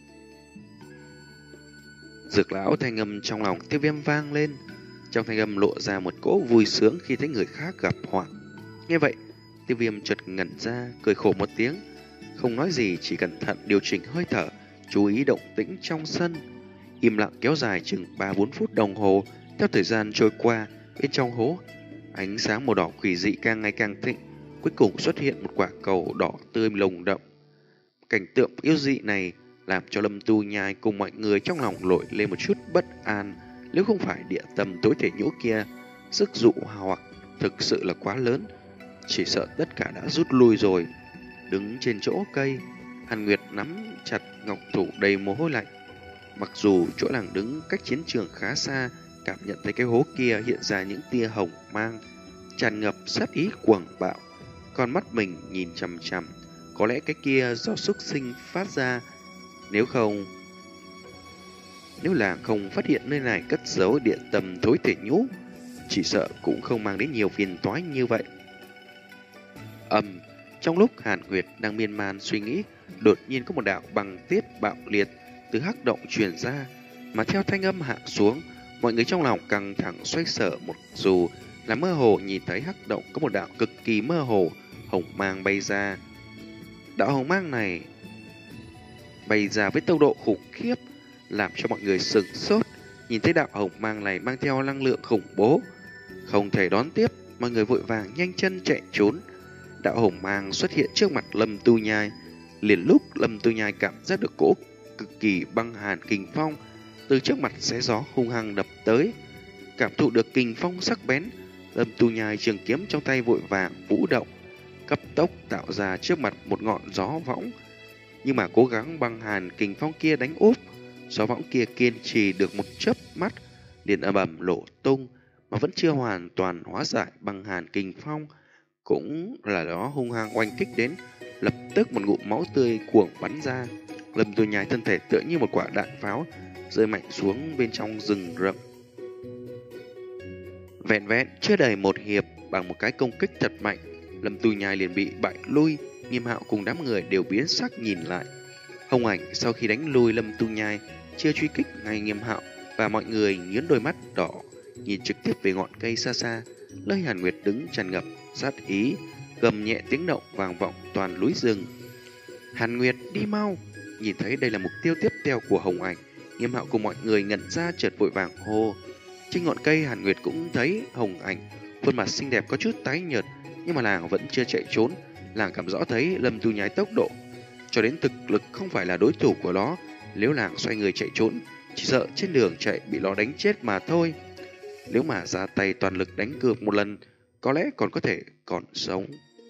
Speaker 1: Dược lão thanh âm trong lòng Tiêu Viêm vang lên, trong thanh âm lộ ra một cỗ vui sướng khi thấy người khác gặp họa. Nghe vậy, Tiêu Viêm chợt ngẩn ra, cười khổ một tiếng, không nói gì, chỉ cẩn thận điều chỉnh hơi thở, chú ý động tĩnh trong sân. Im lặng kéo dài chừng ba bốn phút đồng hồ. Theo thời gian trôi qua, bên trong hố ánh sáng màu đỏ quỷ dị càng ngày càng thịnh, cuối cùng xuất hiện một quả cầu đỏ tươi lồng đậm. Cảnh tượng yêu dị này làm cho Lâm Tu Nhai cùng mọi người trong lòng nổi lên một chút bất an. Nếu không phải địa tâm tối thể nhũ kia sức dụ hoặc thực sự là quá lớn, chỉ sợ tất cả đã rút lui rồi. Đứng trên chỗ cây, Hàn Nguyệt nắm chặt ngọc thủ đầy mồ hôi lạnh. Mặc dù chỗ nàng đứng cách chiến trường khá xa, cảm nhận thấy cái hố kia hiện ra những tia hồng mang, tràn ngập sát ý cuồng bạo. Con mắt mình nhìn chằm chằm, có lẽ cái kia do xúc sinh phát ra. Nếu không, nếu là không phát hiện nơi này cất giấu địa tâm thối thể nhũ, chỉ sợ cũng không mang đến nhiều phiền toái như vậy. Ầm, trong lúc Hàn Nguyệt đang miên man suy nghĩ, đột nhiên có một đạo băng tiết bạo liệt từ hắc động truyền ra, mà theo thanh âm hạ xuống, mọi người trong lòng căng thẳng xoay sở, một dù là mơ hồ nhìn thấy hắc động có một đạo cực kỳ mơ hồ hồng mang bay ra. Đạo hồng mang này bay ra với tốc độ khủng khiếp, làm cho mọi người sửng sốt. Nhìn thấy đạo hồng mang này mang theo năng lượng khủng bố, không thể đón tiếp, mọi người vội vàng nhanh chân chạy trốn. Đạo hồng mang xuất hiện trước mặt Lâm Tu Nhai, liền lúc Lâm Tu Nhai cảm giác được cỗ cực kỳ băng hàn kình phong từ trước mặt xé gió hung hăng đập tới. Cảm thụ được kình phong sắc bén, Lâm Tu Nhai trường kiếm trong tay vội vàng vũ động, cấp tốc tạo ra trước mặt một ngọn gió võng. Nhưng mà cố gắng băng hàn kình phong kia đánh úp, gió võng kia kiên trì được một chớp mắt liền ầm ầm nổ tung, mà vẫn chưa hoàn toàn hóa giải băng hàn kình phong. Cũng là đó hung hăng oanh kích đến, lập tức một ngụm máu tươi cuồng bắn ra. Lâm Tu Nhai thân thể tựa như một quả đạn pháo rơi mạnh xuống bên trong rừng rậm. Vẹn vẹn chưa đầy một hiệp, bằng một cái công kích thật mạnh, Lâm Tu Nhai liền bị bại lui. Nghiêm Hạo cùng đám người đều biến sắc nhìn lại. Hồng Ảnh sau khi đánh lùi Lâm Tu Nhai, chưa truy kích ngay Nghiêm Hạo, và mọi người nhướng đôi mắt đỏ nhìn trực tiếp về ngọn cây xa xa. Nơi Hàn Nguyệt đứng tràn ngập sát ý, gầm nhẹ tiếng động vang vọng toàn núi rừng. Hàn Nguyệt, đi mau! Nhìn thấy đây là mục tiêu tiếp theo của Hồng Ảnh, Nghiêm Hạo cùng mọi người ngẩn ra, chợt vội vàng hô. Trên ngọn cây, Hàn Nguyệt cũng thấy Hồng Ảnh, khuôn mặt xinh đẹp có chút tái nhợt, nhưng mà nàng vẫn chưa chạy trốn. Nàng cảm rõ thấy Lâm Tu Nhai tốc độ cho đến thực lực không phải là đối thủ của nó. Nếu nàng xoay người chạy trốn, chỉ sợ trên đường chạy bị nó đánh chết mà thôi. Nếu mà ra tay toàn lực đánh cược một lần, có lẽ còn có thể còn sống.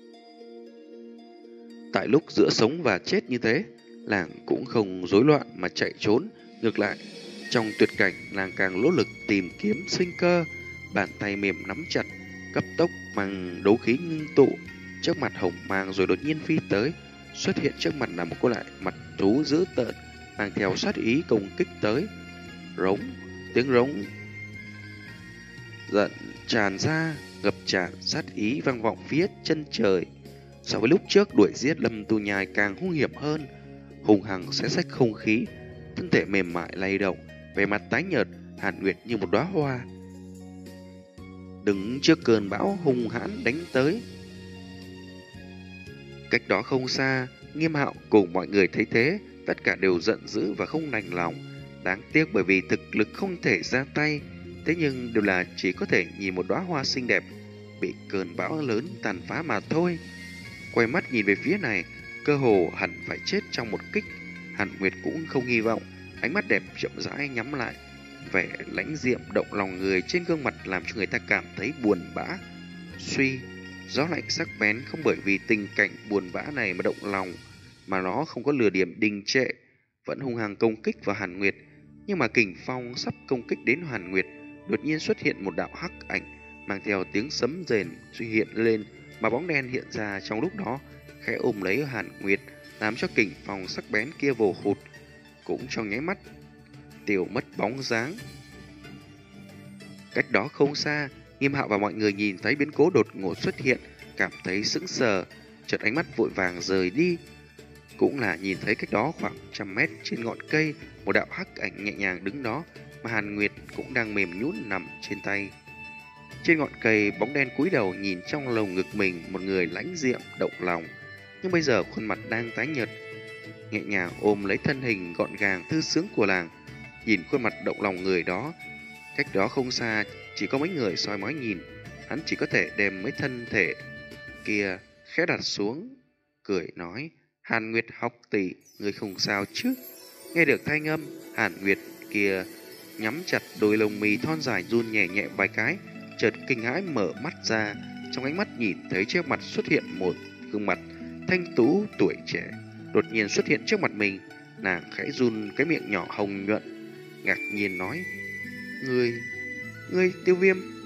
Speaker 1: Tại lúc giữa sống và chết như thế, nàng cũng không rối loạn mà chạy trốn. Ngược lại, trong tuyệt cảnh, nàng càng nỗ lực tìm kiếm sinh cơ. Bàn tay mềm nắm chặt, cấp tốc mang đấu khí ngưng tụ. Trước mặt Hồng Mang rồi đột nhiên phi tới. Xuất hiện trước mặt là một cô lại mặt thú dữ tợn, mang theo sát ý công kích tới. Rống, tiếng rống giận tràn ra, ngập tràn sát ý vang vọng phía chân trời. So với lúc trước đuổi giết Lâm Tu Nhai càng hung hiểm hơn, hùng hằng xé rách không khí, thân thể mềm mại lay động, vẻ mặt tái nhợt, Hàn Nguyệt như một đóa hoa đứng trước cơn bão hung hãn đánh tới. Cách đó không xa, Nghiêm Hạo cùng mọi người thấy thế, tất cả đều giận dữ và không đành lòng. Đáng tiếc bởi vì thực lực không thể ra tay, thế nhưng đều là chỉ có thể nhìn một đóa hoa xinh đẹp bị cơn bão lớn tàn phá mà thôi. Quay mắt nhìn về phía này, cơ hồ hẳn phải chết trong một kích. Hàn Nguyệt cũng không hy vọng, ánh mắt đẹp chậm rãi nhắm lại, vẻ lãnh diệm động lòng người trên gương mặt làm cho người ta cảm thấy buồn bã. Suy, gió lạnh sắc bén không bởi vì tình cảnh buồn bã này mà động lòng, mà nó không có lừa điểm đình trệ, vẫn hung hăng công kích vào Hàn Nguyệt. Nhưng mà kình phong sắp công kích đến Hàn Nguyệt, đột nhiên xuất hiện một đạo hắc ảnh mang theo tiếng sấm rền suy hiện lên, mà bóng đen hiện ra trong lúc đó khẽ ôm lấy Hàn Nguyệt, làm cho kình phong sắc bén kia vồ hụt cũng trong nháy mắt tiêu mất bóng dáng. Cách đó không xa, Nghiêm Hạo và mọi người nhìn thấy biến cố đột ngột xuất hiện, cảm thấy sững sờ, chợt ánh mắt vội vàng rời đi. Cũng là nhìn thấy cách đó khoảng trăm mét trên ngọn cây, một đạo hắc ảnh nhẹ nhàng đứng đó, mà Hàn Nguyệt cũng đang mềm nhũn nằm trên tay. Trên ngọn cây, bóng đen cúi đầu nhìn trong lồng ngực mình, một người lãnh diệm động lòng, nhưng bây giờ khuôn mặt đang tái nhợt, nhẹ nhàng ôm lấy thân hình gọn gàng thư sướng của làng. Nhìn khuôn mặt động lòng người đó, cách đó không xa chỉ có mấy người soi mói nhìn, hắn chỉ có thể đem mấy thân thể kia khẽ đặt xuống, cười nói: Hàn Nguyệt học tỷ, người không sao chứ? Nghe được thanh âm, Hàn Nguyệt kia nhắm chặt đôi lông mì thon dài run nhẹ nhẹ vài cái, chợt kinh hãi mở mắt ra, trong ánh mắt nhìn thấy trước mặt xuất hiện một gương mặt thanh tú tuổi trẻ, đột nhiên xuất hiện trước mặt mình. Nàng khẽ run cái miệng nhỏ hồng nhuận, ngạc nhiên nói: Ngươi, ngươi Tiêu Viêm.